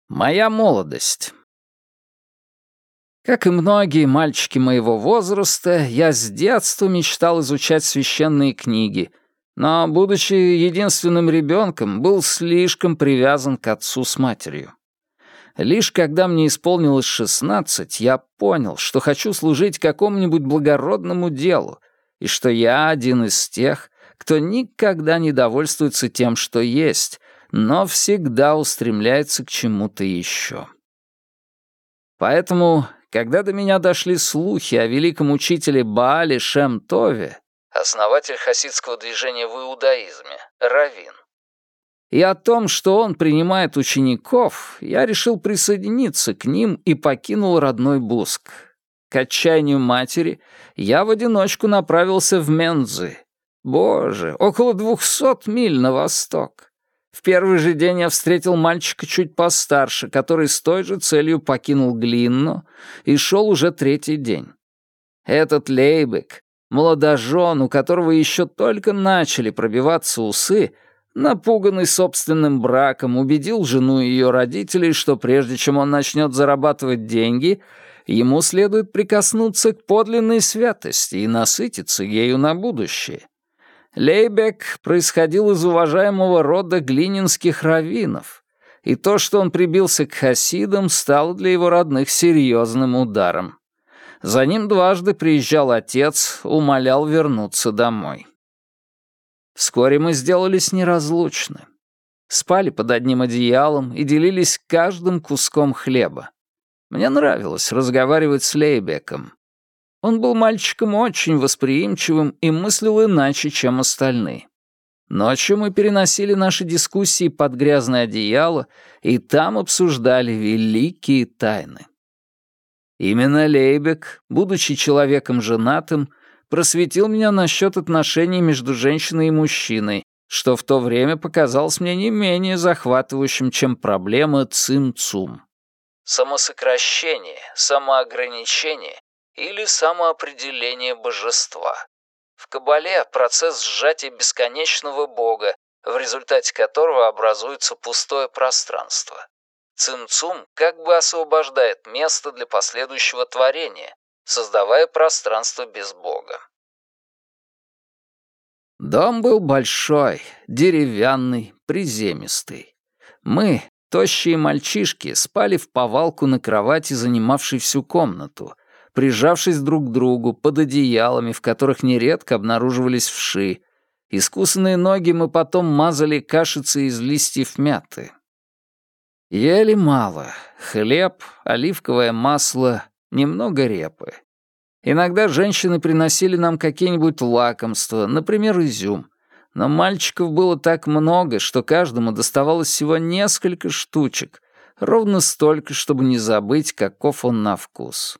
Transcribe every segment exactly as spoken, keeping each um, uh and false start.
Моя молодость. Как и многие мальчики моего возраста, я с детства мечтал изучать священные книги, но, будучи единственным ребенком, был слишком привязан к отцу с матерью. Лишь когда мне исполнилось шестнадцать, я понял, что хочу служить какому-нибудь благородному делу, и что я один из тех, кто никогда не довольствуется тем, что есть, но всегда устремляется к чему-то еще. Поэтому, когда до меня дошли слухи о великом учителе Баале Шем Тове, основатель хасидского движения в иудаизме, раввин, и о том, что он принимает учеников, я решил присоединиться к ним и покинул родной Буск. К отчаянию матери я в одиночку направился в Мензы. Боже, около двухсот миль на восток. В первый же день я встретил мальчика чуть постарше, который с той же целью покинул Глинну и шел уже третий день. Этот Лейбек, молодожен, у которого еще только начали пробиваться усы, напуганный собственным браком, убедил жену и ее родителей, что прежде чем он начнет зарабатывать деньги, ему следует прикоснуться к подлинной святости и насытиться ею на будущее. Лейбек происходил из уважаемого рода глининских раввинов, и то, что он прибился к хасидам, стало для его родных серьезным ударом. За ним дважды приезжал отец, умолял вернуться домой. Вскоре мы сделались неразлучны. Спали под одним одеялом и делились каждым куском хлеба. Мне нравилось разговаривать с Лейбеком. Он был мальчиком очень восприимчивым и мыслил иначе, чем остальные. Ночью мы переносили наши дискуссии под грязное одеяло и там обсуждали великие тайны. Именно Лейбек, будучи человеком женатым, просветил меня насчет отношений между женщиной и мужчиной, что в то время показалось мне не менее захватывающим, чем проблема цим-цум. Самосокращение, самоограничение или самоопределение божества. В Кабале процесс сжатия бесконечного Бога, в результате которого образуется пустое пространство. Цим-цум как бы освобождает место для последующего творения, создавая пространство без Бога. Дом был большой, деревянный, приземистый. Мы, тощие мальчишки, спали вповалку на кровати, занимавшей всю комнату, прижавшись друг к другу под одеялами, в которых нередко обнаруживались вши. Искусанные ноги мы потом мазали кашицей из листьев мяты. Ели мало. Хлеб, оливковое масло, немного репы. Иногда женщины приносили нам какие-нибудь лакомства, например, изюм. Но мальчиков было так много, что каждому доставалось всего несколько штучек, ровно столько, чтобы не забыть, каков он на вкус.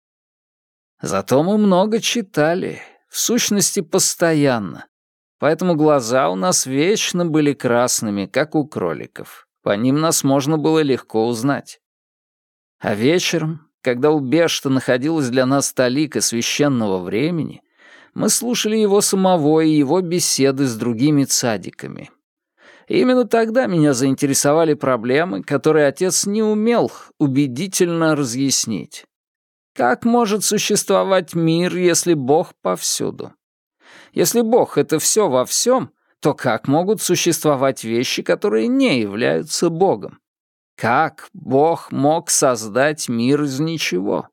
Зато мы много читали, в сущности, постоянно. Поэтому глаза у нас вечно были красными, как у кроликов. По ним нас можно было легко узнать. А вечером, когда у Бешта находилась для нас талика священного времени, мы слушали его самого и его беседы с другими цадиками. И именно тогда меня заинтересовали проблемы, которые отец не умел убедительно разъяснить. Как может существовать мир, если Бог повсюду? Если Бог — это все во всем, то как могут существовать вещи, которые не являются Богом? Как Бог мог создать мир из ничего?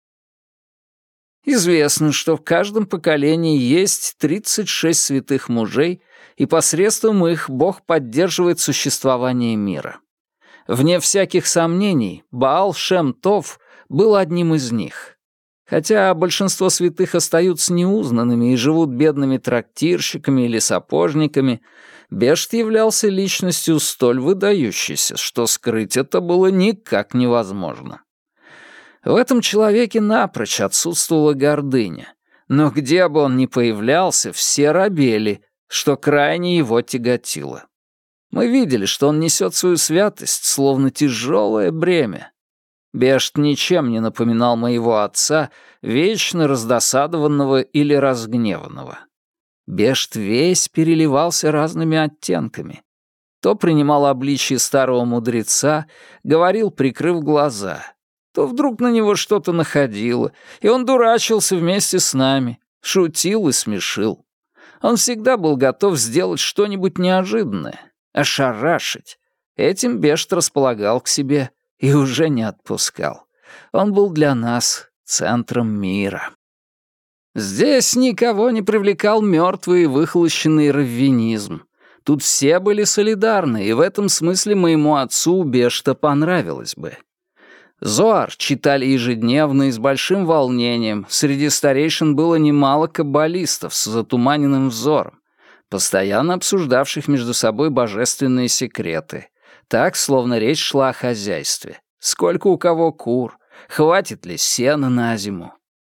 Известно, что в каждом поколении есть тридцать шесть святых мужей, и посредством их Бог поддерживает существование мира. Вне всяких сомнений, Баал Шем Тов был одним из них. Хотя большинство святых остаются неузнанными и живут бедными трактирщиками или сапожниками, Бешт являлся личностью столь выдающейся, что скрыть это было никак невозможно. В этом человеке напрочь отсутствовала гордыня, но где бы он ни появлялся, все робели, что крайне его тяготило. Мы видели, что он несет свою святость, словно тяжелое бремя. Бешт ничем не напоминал моего отца, вечно раздосадованного или разгневанного. Бешт весь переливался разными оттенками. то принимал обличие старого мудреца, говорил, прикрыв глаза, то вдруг на него что-то находило, и он дурачился вместе с нами, шутил и смешил. Он всегда был готов сделать что-нибудь неожиданное, ошарашить. Этим Бешт располагал к себе и уже не отпускал. Он был для нас центром мира. Здесь никого не привлекал мертвый и выхолощенный раввинизм. Тут все были солидарны, и в этом смысле моему отцу Бешта понравилось бы. Зоар читали ежедневно и с большим волнением. Среди старейшин было немало каббалистов с затуманенным взором, постоянно обсуждавших между собой божественные секреты. Так, словно речь шла о хозяйстве. Сколько у кого кур, хватит ли сена на зиму.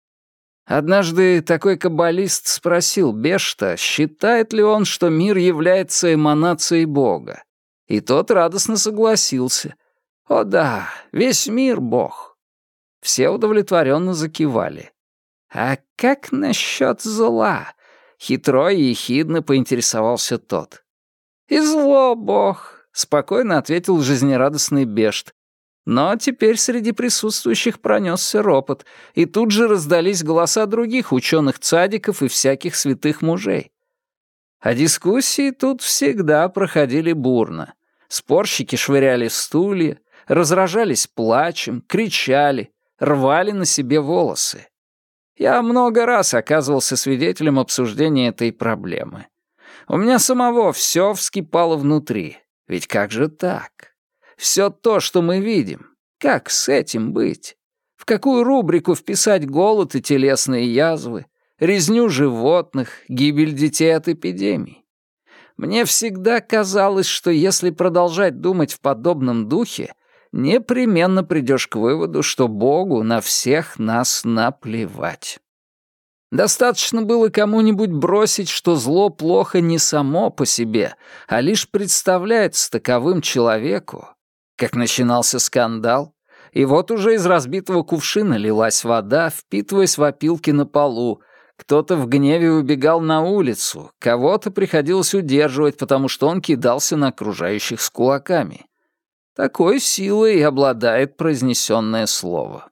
Однажды такой каббалист спросил Бешта, считает ли он, что мир является эманацией Бога. И тот радостно согласился. «О да, весь мир — Бог». Все удовлетворенно закивали. «А как насчет зла?» — хитро и ехидно поинтересовался тот. «И зло, Бог», — спокойно ответил жизнерадостный Бешт. Но теперь среди присутствующих пронесся ропот, и тут же раздались голоса других ученых-цадиков и всяких святых мужей. А дискуссии тут всегда проходили бурно. Спорщики швыряли стулья, разражались плачем, кричали, рвали на себе волосы. Я много раз оказывался свидетелем обсуждения этой проблемы. У меня самого все вскипало внутри. Ведь как же так? Все то, что мы видим, как с этим быть? В какую рубрику вписать голод и телесные язвы, резню животных, гибель детей от эпидемий? Мне всегда казалось, что если продолжать думать в подобном духе, непременно придешь к выводу, что Богу на всех нас наплевать. Достаточно было кому-нибудь бросить, что зло плохо не само по себе, а лишь представляется таковым человеку, как начинался скандал, и вот уже из разбитого кувшина лилась вода, впитываясь в опилки на полу. Кто-то в гневе убегал на улицу, кого-то приходилось удерживать, потому что он кидался на окружающих с кулаками. Такой силой и обладает произнесенное слово.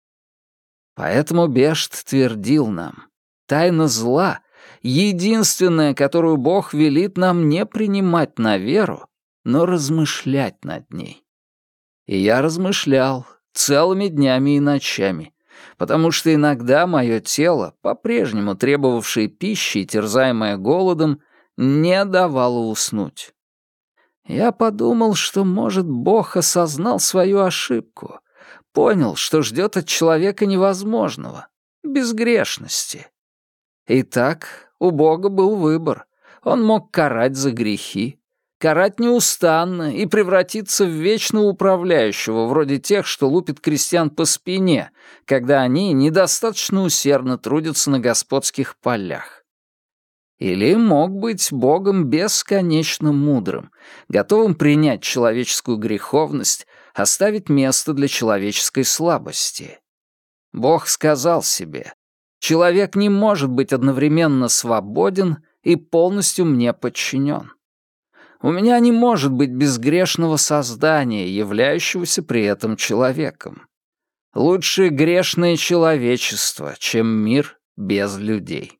Поэтому Бешт твердил нам, тайна зла — единственная, которую Бог велит нам не принимать на веру, но размышлять над ней. И я размышлял целыми днями и ночами, потому что иногда мое тело, по-прежнему требовавшее пищи и терзаемое голодом, не давало уснуть. Я подумал, что, может, Бог осознал свою ошибку, понял, что ждет от человека невозможного, безгрешности. Итак, у Бога был выбор. Он мог карать за грехи, карать неустанно и превратиться в вечного управляющего, вроде тех, что лупит крестьян по спине, когда они недостаточно усердно трудятся на господских полях. Или мог быть Богом бесконечно мудрым, готовым принять человеческую греховность, оставить место для человеческой слабости. Бог сказал себе, человек не может быть одновременно свободен и полностью мне подчинен. У меня не может быть безгрешного создания, являющегося при этом человеком. Лучше грешное человечество, чем мир без людей.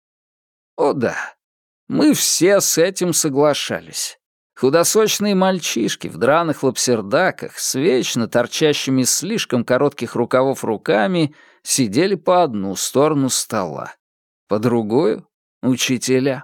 О да, мы все с этим соглашались. Худосочные мальчишки в драных лапсердаках с вечно торчащими из слишком коротких рукавов руками сидели по одну сторону стола, по другую — учителя.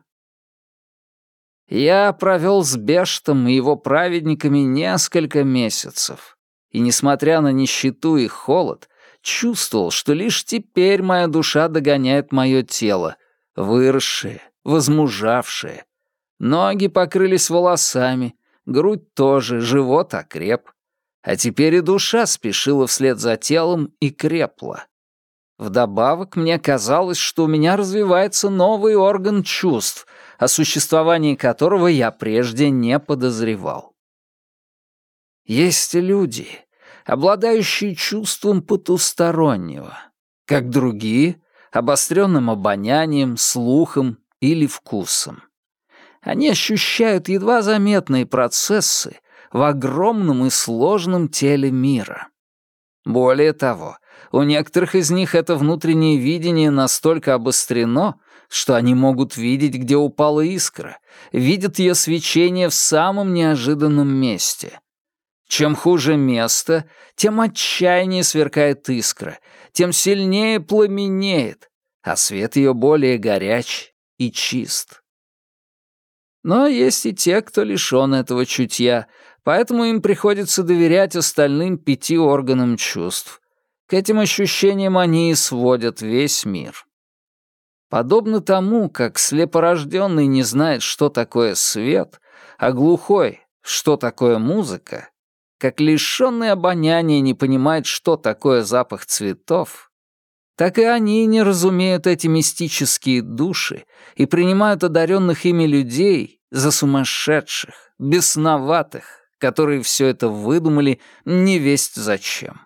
Я провел с Бештом и его праведниками несколько месяцев, и, несмотря на нищету и холод, чувствовал, что лишь теперь моя душа догоняет мое тело, выросшее, возмужавшее. Ноги покрылись волосами, грудь тоже, живот окреп. А теперь и душа спешила вслед за телом и крепла. Вдобавок мне казалось, что у меня развивается новый орган чувств, о существовании которого я прежде не подозревал. Есть люди, обладающие чувством потустороннего, как другие — обостренным обонянием, слухом или вкусом. Они ощущают едва заметные процессы в огромном и сложном теле мира. Более того, у некоторых из них это внутреннее видение настолько обострено, что они могут видеть, где упала искра, видят ее свечение в самом неожиданном месте. Чем хуже место, тем отчаяннее сверкает искра, тем сильнее пламенеет, а свет ее более горяч и чист. Но есть и те, кто лишён этого чутья, поэтому им приходится доверять остальным пяти органам чувств. К этим ощущениям они и сводят весь мир. Подобно тому, как слепорожденный не знает, что такое свет, а глухой, что такое музыка, как лишённый обоняния не понимает, что такое запах цветов, так и они не разумеют эти мистические души и принимают одаренных ими людей за сумасшедших, бесноватых, которые все это выдумали невесть зачем.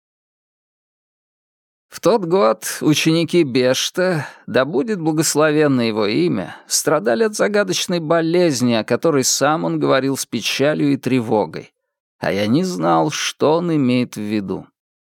В тот год ученики Бешта, да будет благословенно его имя, страдали от загадочной болезни, о которой сам он говорил с печалью и тревогой, а я не знал, что он имеет в виду.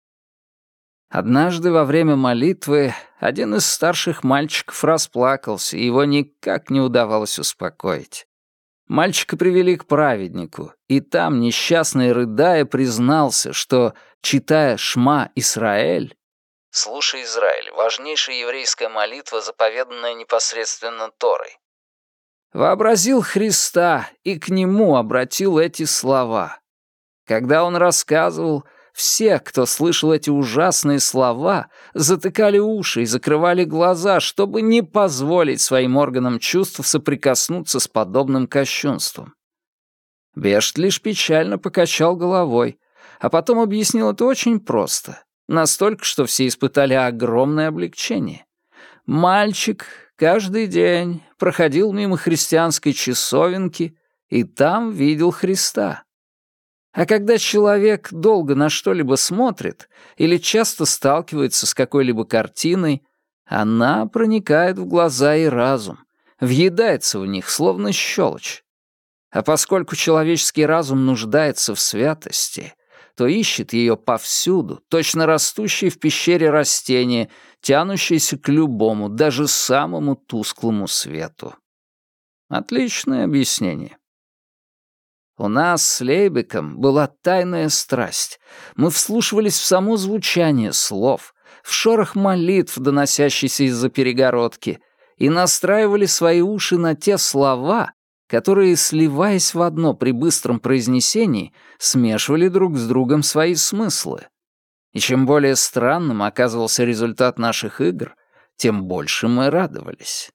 Однажды во время молитвы один из старших мальчиков расплакался, и его никак не удавалось успокоить. Мальчика привели к праведнику, и там, несчастный рыдая, признался, что, читая «Шма Исраэль», «Слушай, Израиль», важнейшая еврейская молитва, заповеданная непосредственно Торой, вообразил Христа и к нему обратил эти слова. Когда он рассказывал, все, кто слышал эти ужасные слова, затыкали уши и закрывали глаза, чтобы не позволить своим органам чувств соприкоснуться с подобным кощунством. Бешт лишь печально покачал головой, а потом объяснил это очень просто, настолько, что все испытали огромное облегчение. Мальчик каждый день проходил мимо христианской часовенки и там видел Христа. А когда человек долго на что-либо смотрит или часто сталкивается с какой-либо картиной, она проникает в глаза и разум, въедается в них, словно щелочь. А поскольку человеческий разум нуждается в святости, то ищет ее повсюду, точно растущее в пещере растение, тянущееся к любому, даже самому тусклому свету. Отличное объяснение. У нас с Лейбеком была тайная страсть. Мы вслушивались в само звучание слов, в шорох молитв, доносящийся из-за перегородки, и настраивали свои уши на те слова, которые, сливаясь в одно при быстром произнесении, смешивали друг с другом свои смыслы. И чем более странным оказывался результат наших игр, тем больше мы радовались.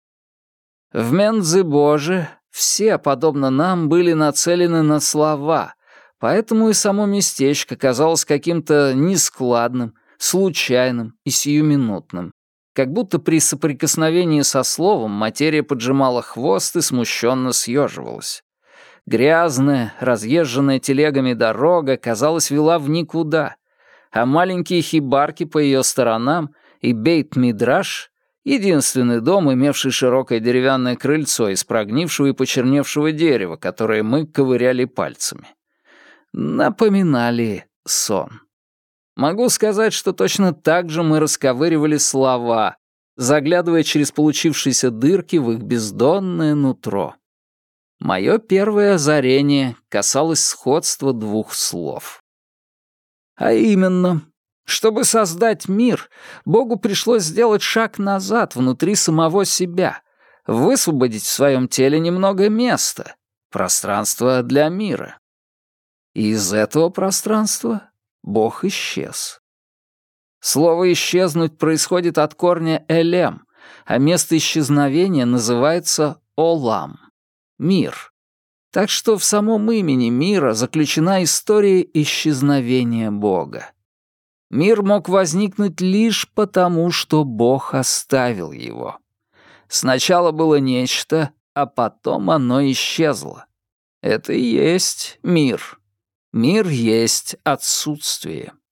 В Мендзе-Боже все, подобно нам, были нацелены на слова, поэтому и само местечко казалось каким-то нескладным, случайным и сиюминутным, как будто при соприкосновении со словом материя поджимала хвост и смущенно съеживалась. Грязная, разъезженная телегами дорога, казалось, вела в никуда, а маленькие хибарки по ее сторонам и бейт-мидраш — единственный дом, имевший широкое деревянное крыльцо из прогнившего и почерневшего дерева, которое мы ковыряли пальцами, напоминали сон. Могу сказать, что точно так же мы расковыривали слова, заглядывая через получившиеся дырки в их бездонное нутро. Мое первое озарение касалось сходства двух слов. А именно, чтобы создать мир, Богу пришлось сделать шаг назад внутри самого себя, высвободить в своем теле немного места, пространство для мира. И из этого пространства Бог исчез. Слово «исчезнуть» происходит от корня «элем», а место исчезновения называется «олам» — «мир». Так что в самом имени мира заключена история исчезновения Бога. Мир мог возникнуть лишь потому, что Бог оставил его. Сначала было нечто, а потом оно исчезло. Это и есть мир. Мир есть отсутствие.